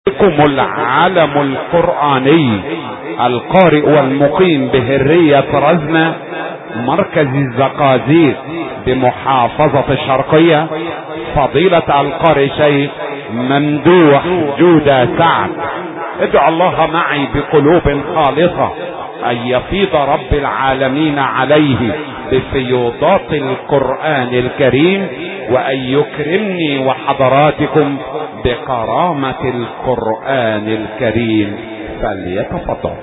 لكم العلم القرآني القارئ والمقيم بهرية رزنة مركز الزقازيق بمحافظة الشرقية، فضيلة القارئ شيخ ممدوح جودة سعد. ادعوا الله معي بقلوب خالصة ان يفيض رب العالمين عليه بفيوضات القرآن الكريم، وان يكرمني وحضراتكم بكرامة القرآن الكريم. فليتفضل.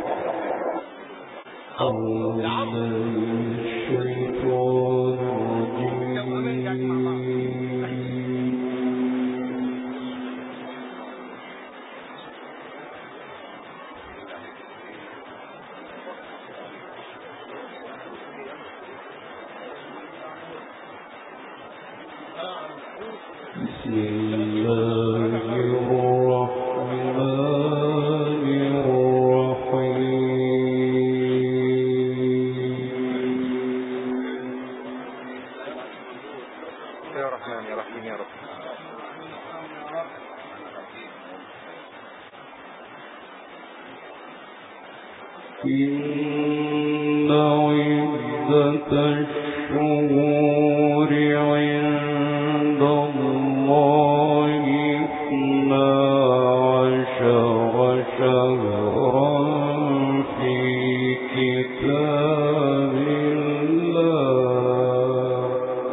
إن عدة الشهور عند الله 12 شهرا في كتاب الله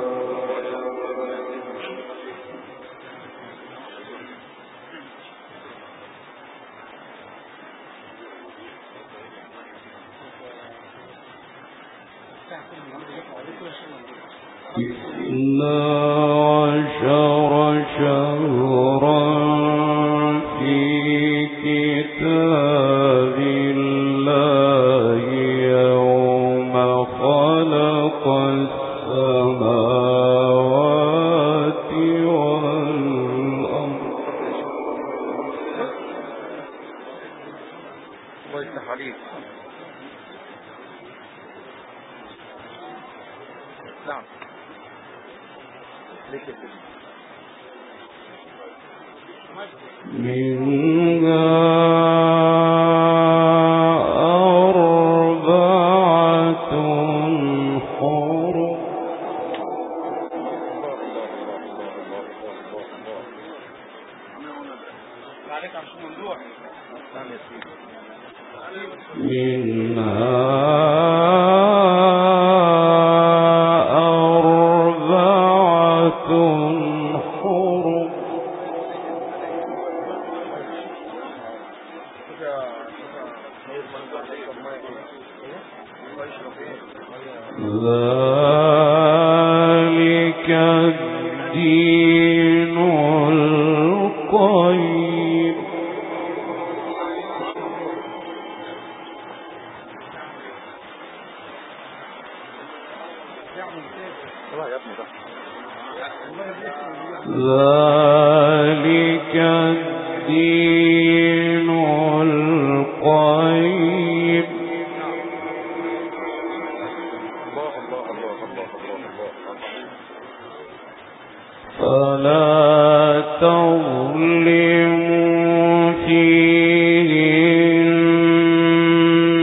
يوم خلق السماوات والأرض. نعم. منها أربعة حرم. ذلك الدين القيم. ذلك الدين القيم. فلا تظلموا فيهن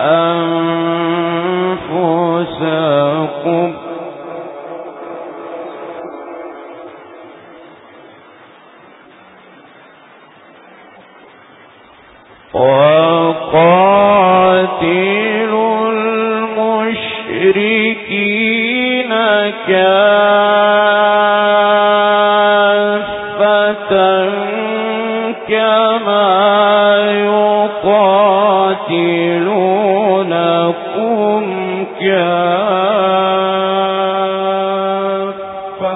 أنفسكم وقاتلوا المشركين كافة كما يقاتلونكم كافة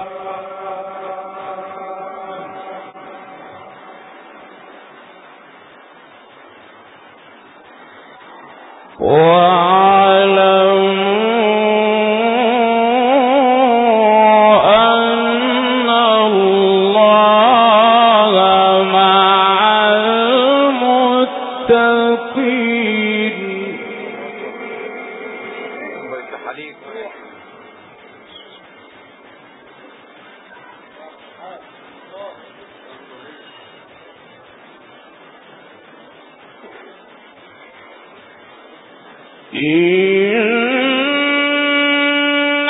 واعلموا أن الله مع المتقين. إن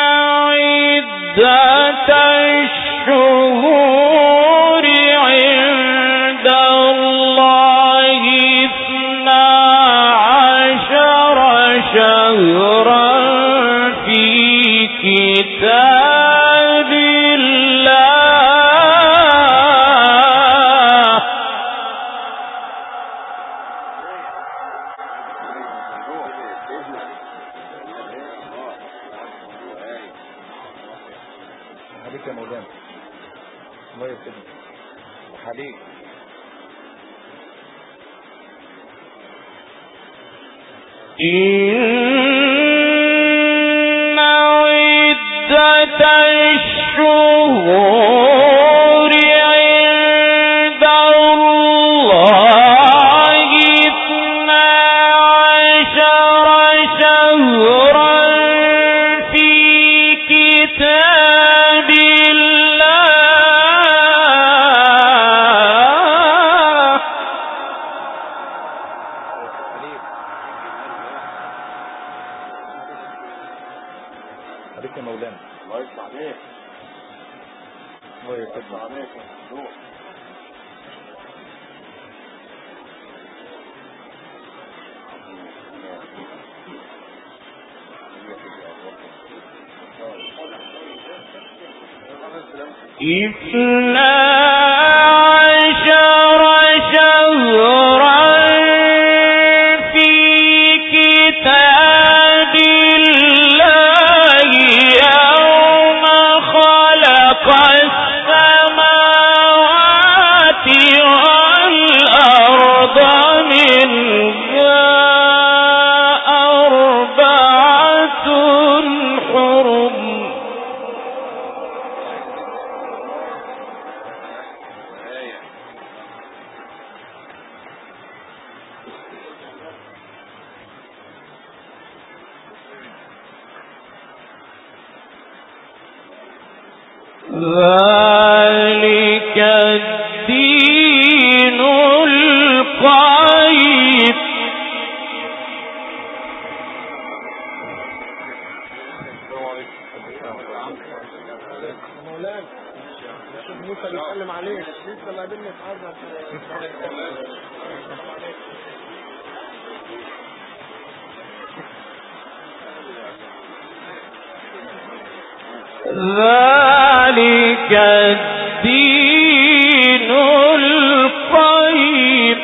عدة الشهور عند الله 12 شهرا في كتاب الله عليك يا مولانا الله يسلمك عليك إن عدة الشهور عند الله 12 شهرا في كتاب الله عليك يا مولانا الله يسمع عليك الله يسمع عليك اثنا عشر شهرا في كتاب الله يوم خلق السماوات والأرض منها 4 حرم ذلك الدين القيم مولانا الشيخ موسى بيتكلم عليك لسه ما قدرنا نتعرف ذلك الدين القيم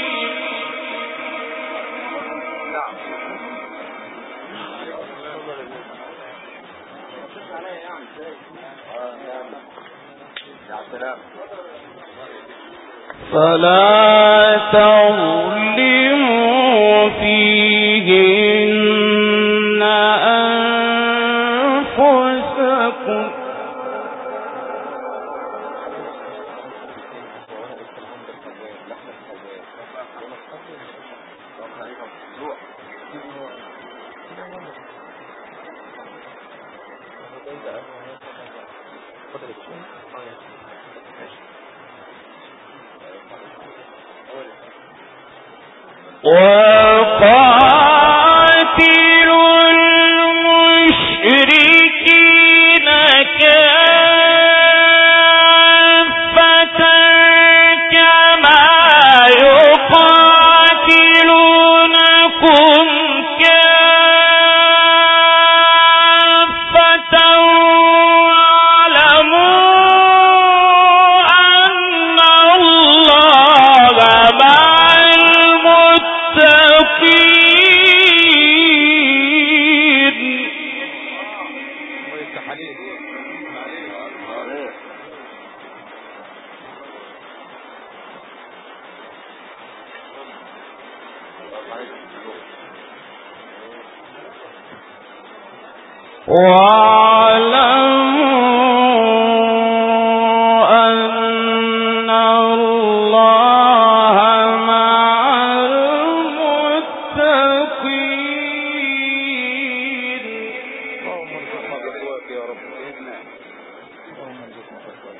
فلا تظلموا فيهن أنفسكم وقاتلوا المشركين كافة كما يقاتلونكم كافة واعلموا أن الله مع المتقين واعلموا أن الله مع المتقين اللهم ارزقنا تقواك يا رب اللهم ارزقنا تقواك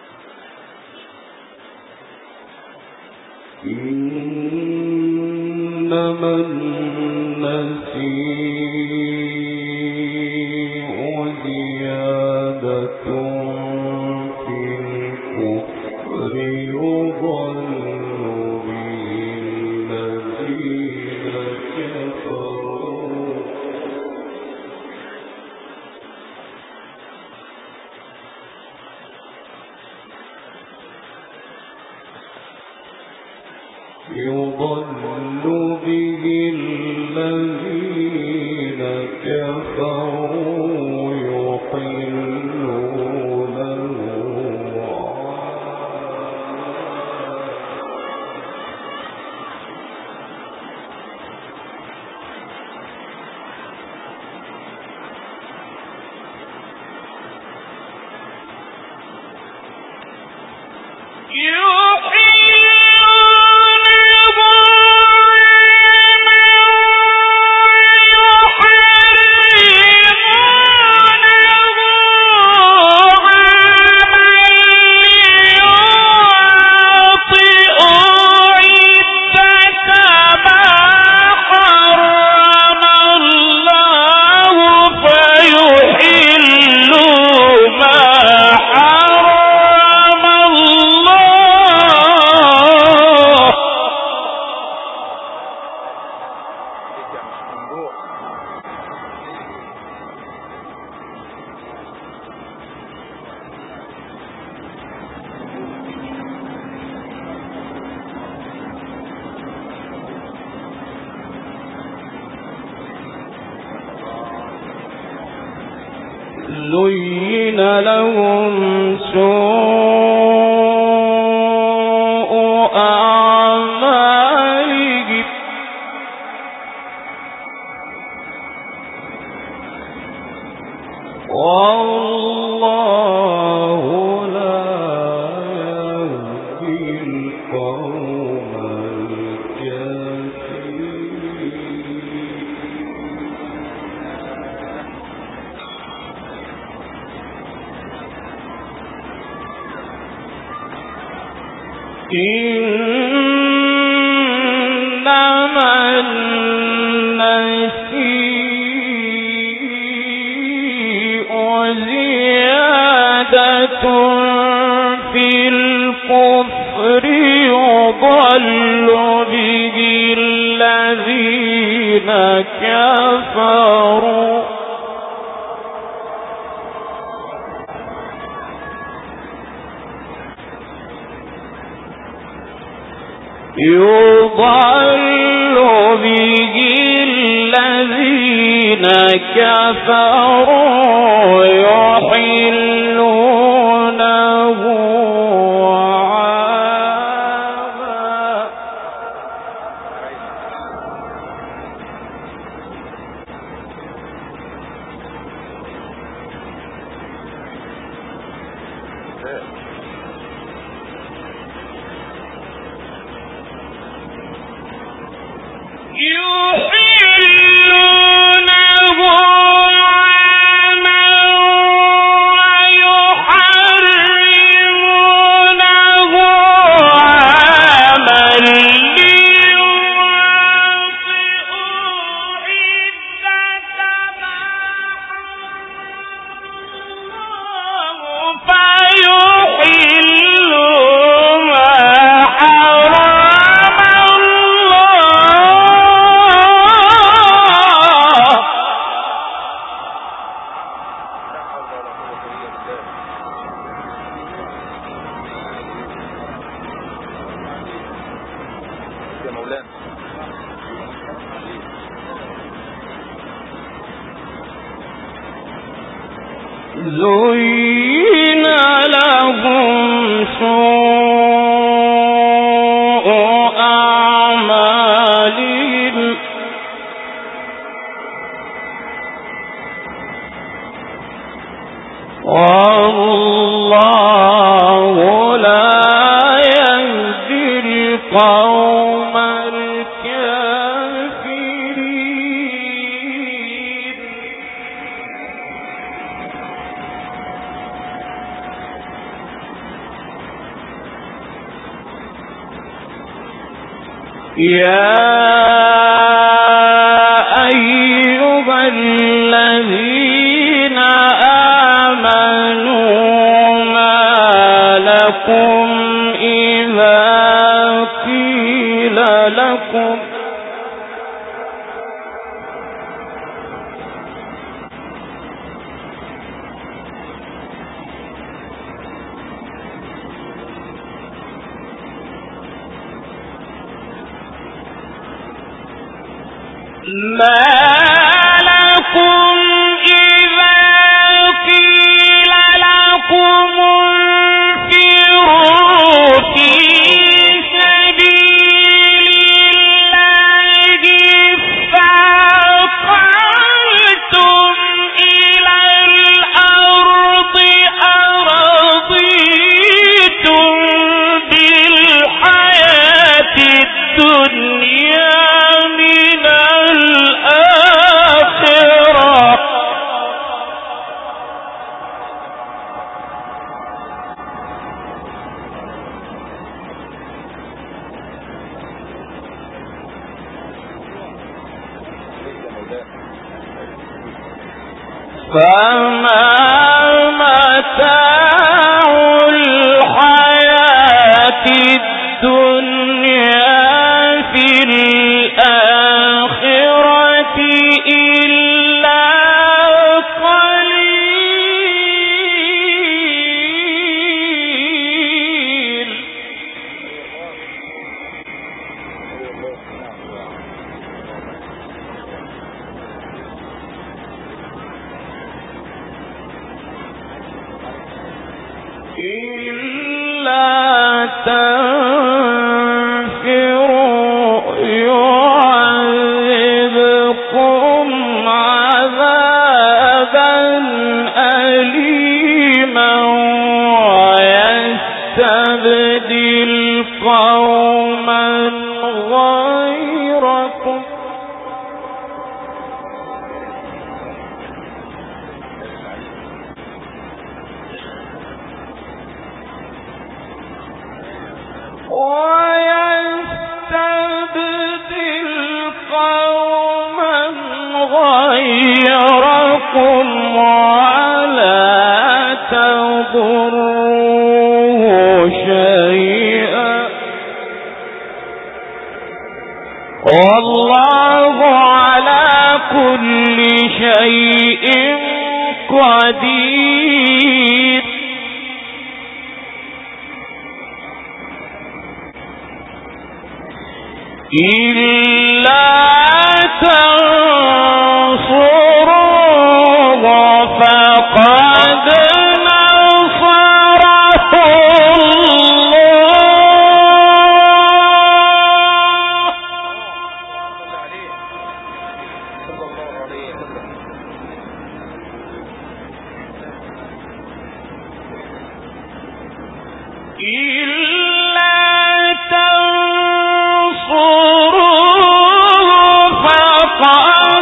يا رب إن زين لهم سوء أعمالهم والله لا يهدي القوم إنما النسيء زيادة في الكفر يضل به الذين كفروا الذين كفروا يحلونه عاما زين لهم سوء أعمالهم والله لا يهدي القوم يا لكم إذا قيل لكم ما لكم إذا قيل لكم انفروا في سبيل الله فاقلتم إلى الأرض أرضيتم بالحياة الدنيا من الآخرة فما متاع الحياة الدنيا في الآخرة إلا قليل إلا تنفروا يعذبكم عذابا أليما ويستبدل قوما غيركم ولا تضروه شيئا والله على كل شيء قدير إلا تنصروه فقد نصره الله إلا تنصروه فقد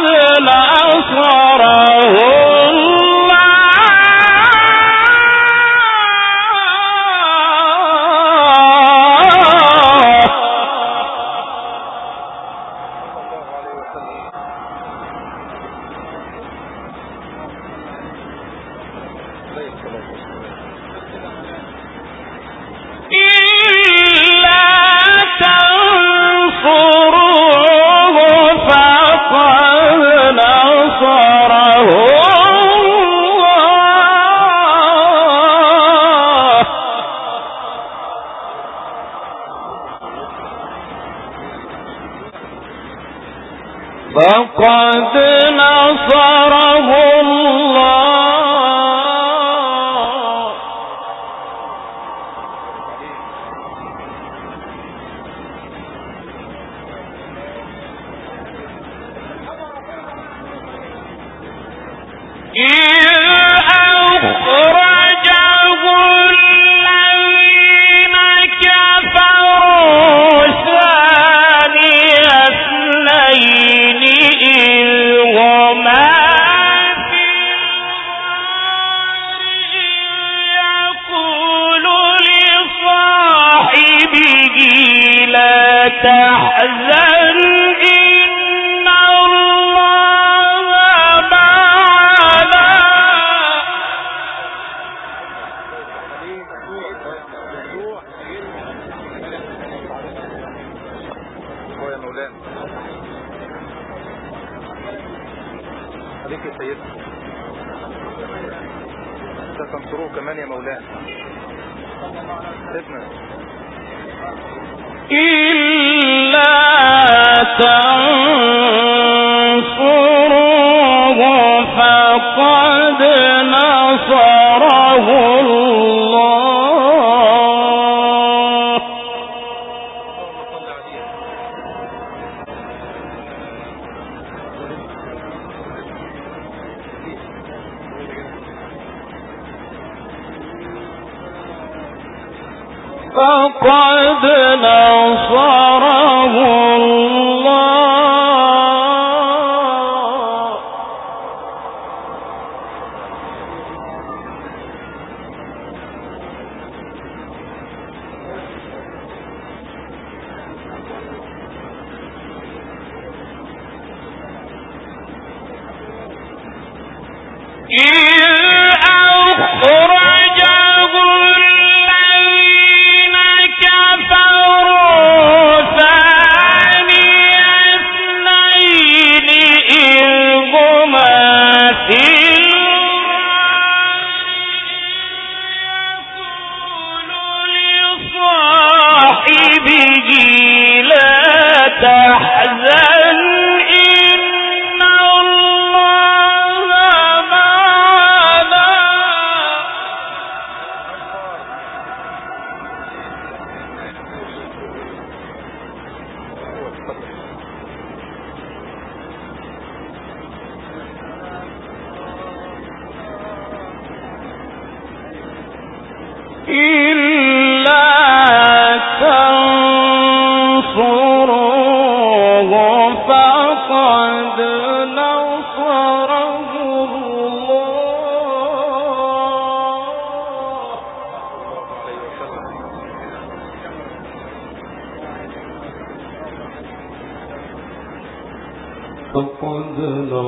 نصره فقد نصره الله إذ أخرجه الذين كفروا ثاني اثنين إذ هما في الغار يقول لصاحبه لا تحزن إن الله معنا مولانا. عليك يا سيدنا. ده تنصروه كمان يا مولانا. سيدنا. إلا تنصروه فقد نصره الله. فقد نصره الله. فقد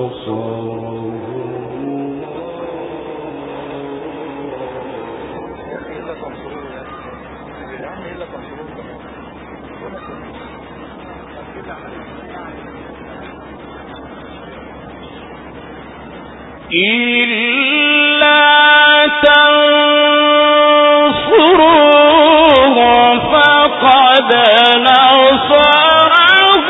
إلا تنصروه فقد نصره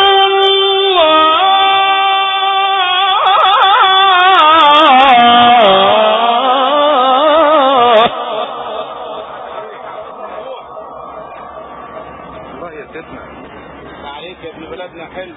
الله يا سيدنا. عليك يا ابن بلدنا حلو.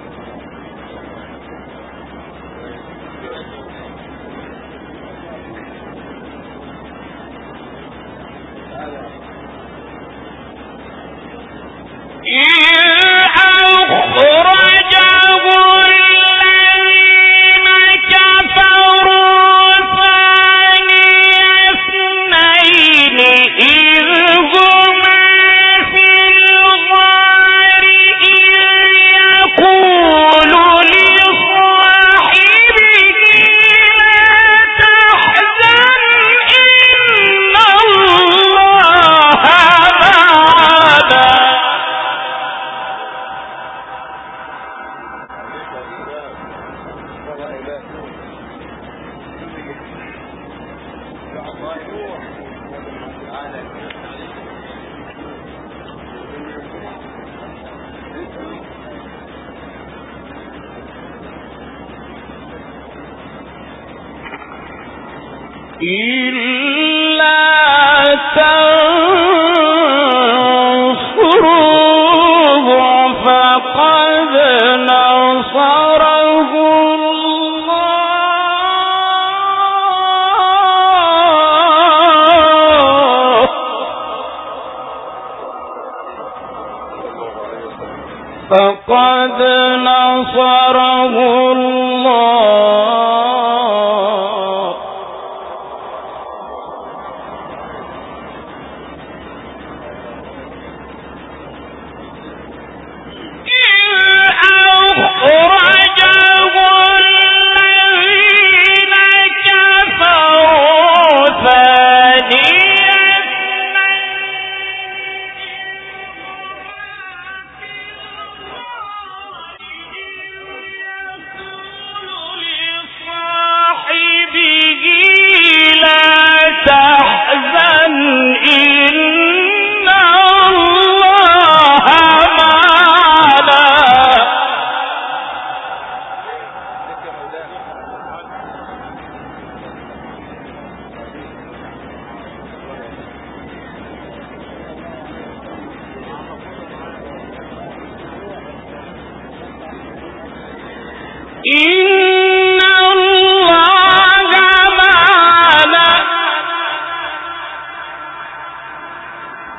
إلا تنصروه فقد نصره الله. فقد نصره الله.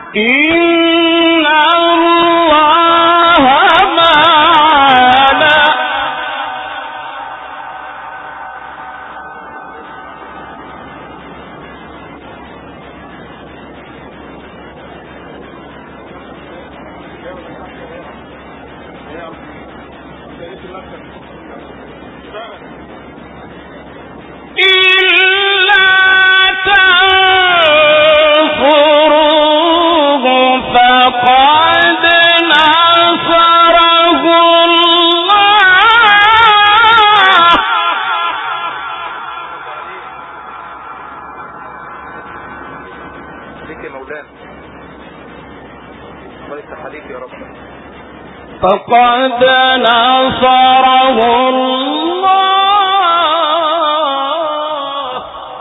إن الله معنا فقد نصره الله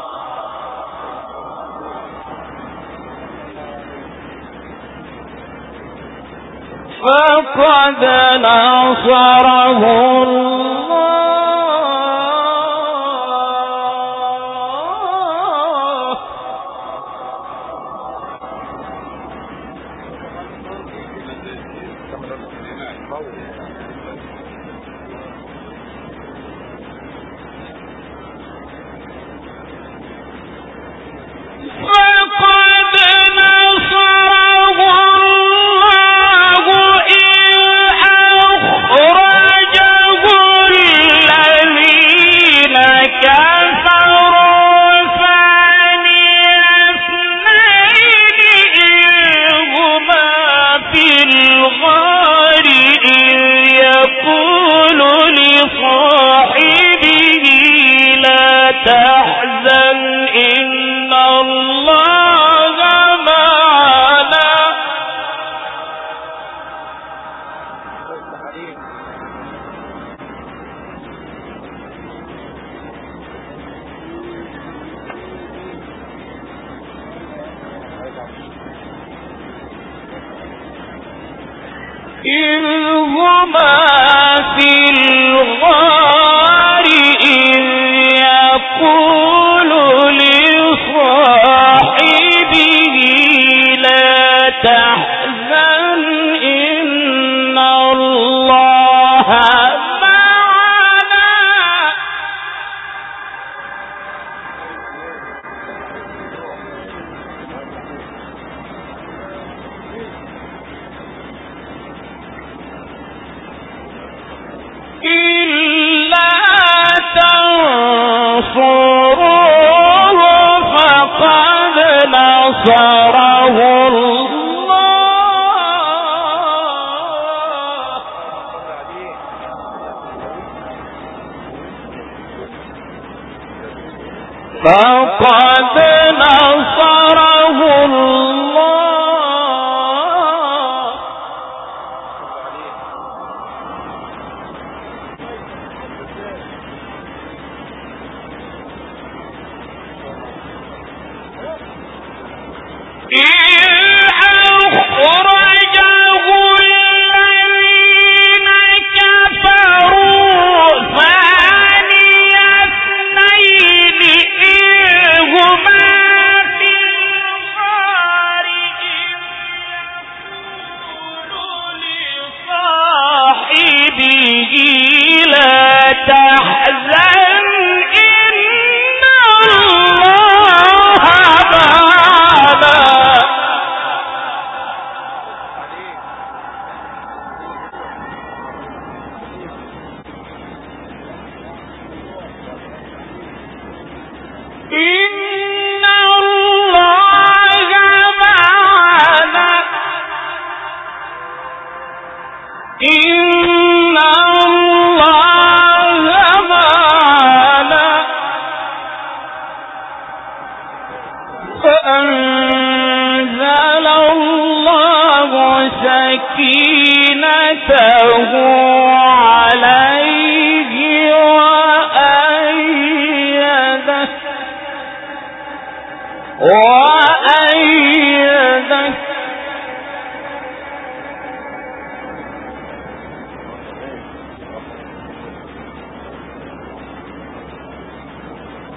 فقد نصره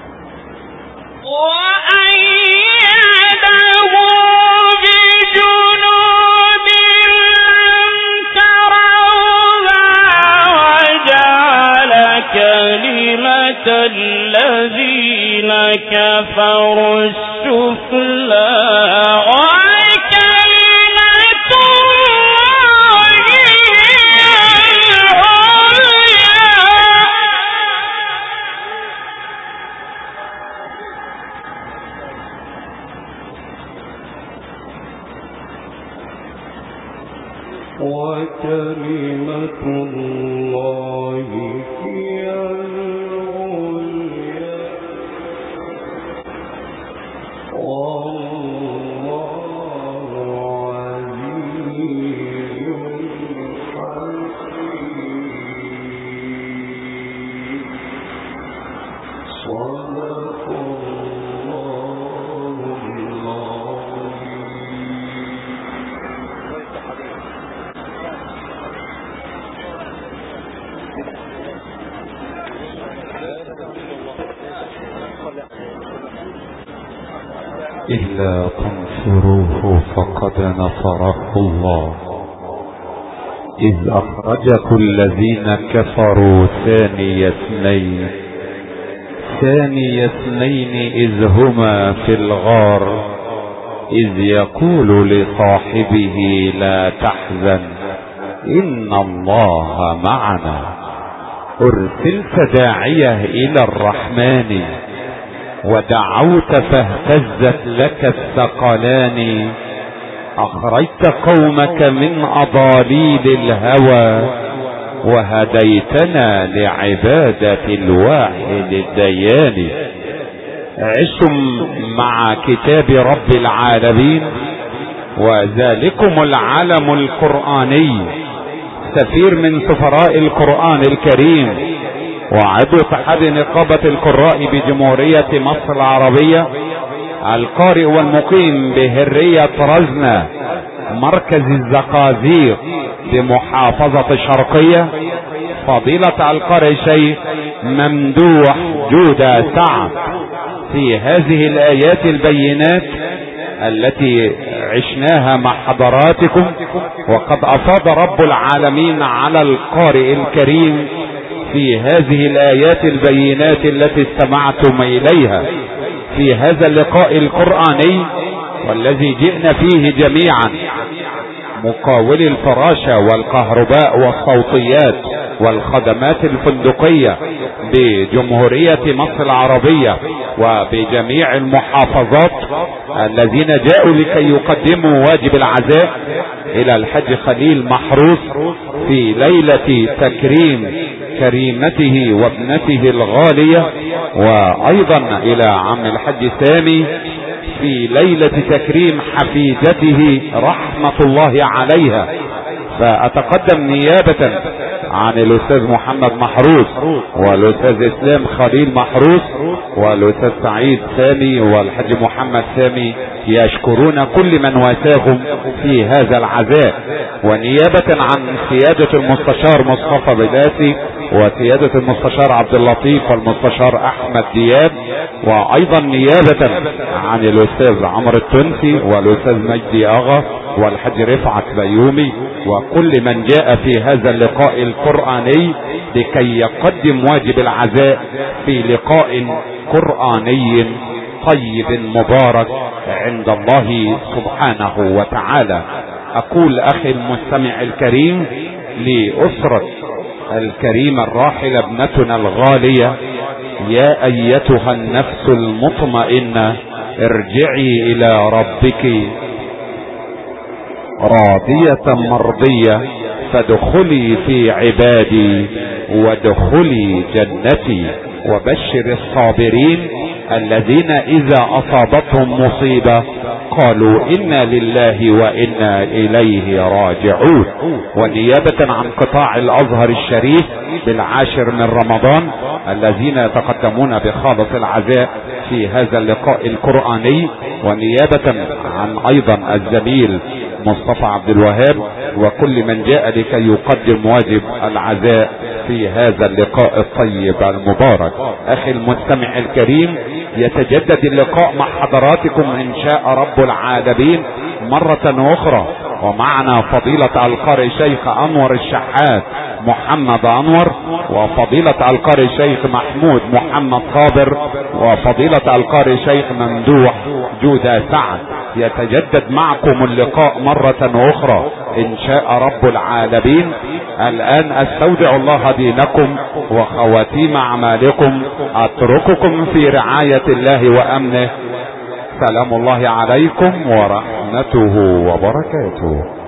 وأيده بجند الذين كفروا السفلى وكلمة الله هي العليا والله عزيز حكيم صدق الله إلا تنصروه فقد نصره الله إذ أخرجكم الذين كفروا ثاني اثنين إذ هما في الغار إذ يقول لصاحبه لا تحزن إن الله معنا أرسلت داعية إلى الرحمن ودعوت فاهتزت لك الثقلان أخرجت قومك من أضاليل الهوى وهديتنا لعبادة الواحد الديان عشتم مع كتاب رب العالمين وذلكم العلم القرآني سفير من سفراء القرآن الكريم وعضو اتحاد نقابة القراء بجمهورية مصر العربية القارئ والمقيم بهرية رزنة مركز الزقازيق بمحافظة الشرقية فضيلة القارئ شيخ ممدوح جودة سعد في هذه الآيات البينات التي عشناها مع حضراتكم وقد أفاض رب العالمين على القارئ الكريم في هذه الآيات البينات التي استمعتم إليها في هذا اللقاء القرآني والذي جئنا فيه جميعا مقاولي الفراشة والكهرباء والصوتيات والخدمات الفندقية بجمهورية مصر العربية وبجميع المحافظات الذين جاءوا لكي يقدموا واجب العزاء إلى الحج خليل محروس في ليلة تكريم كريمته وابنته الغالية وأيضا إلى عم الحج سامي في ليلة تكريم حفيدته رحمة الله عليها. فأتقدم نيابة عن الأستاذ محمد محروس والأستاذ إسلام خليل محروس والأستاذ سعيد سامي والحج محمد سامي يشكرون كل من واساهم في هذا العزاء ونيابة عن سيادة المستشار مصطفى بلاسي وسيادة المستشار عبد اللطيف والمستشار أحمد دياب وأيضا نيابة عن الأستاذ عمرو التونسي والأستاذ مجدي أغا والحج رفعت بيومي وكل من جاء في هذا اللقاء القرآني لكي يقدم واجب العزاء في لقاء قرآني طيب مبارك عند الله سبحانه وتعالى. أقول أخي المستمع الكريم لأسرة الكريمة الراحلة ابنتنا الغالية يا أيتها النفس المطمئنة ارجعي إلى ربك راضية مرضية فادخلي في عبادي وادخلي جنتي وبشر الصابرين الذين إذا أصابتهم مصيبة قالوا إنا لله وإنا إليه راجعون. ونيابة عن قطاع الأزهر الشريف بالعاشر من رمضان الذين يتقدمون بخالص العزاء في هذا اللقاء القرآني ونيابة عن أيضا الزميل مصطفى عبد الوهاب وكل من جاء لكي يقدم واجب العزاء في هذا اللقاء الطيب المبارك. أخي المستمع الكريم يتجدد اللقاء مع حضراتكم إن شاء رب العالمين مرة أخرى ومعنا فضيلة القارئ شيخ انور الشحات محمد انور، وفضيلة القارئ شيخ محمود محمد صابر، وفضيلة القارئ شيخ ممدوح جودة سعد. يتجدد معكم اللقاء مرة اخرى ان شاء رب العالمين. الان استودع الله دينكم وخواتيم اعمالكم، اترككم في رعاية الله وامنه. سلام الله عليكم ورحمته وبركاته.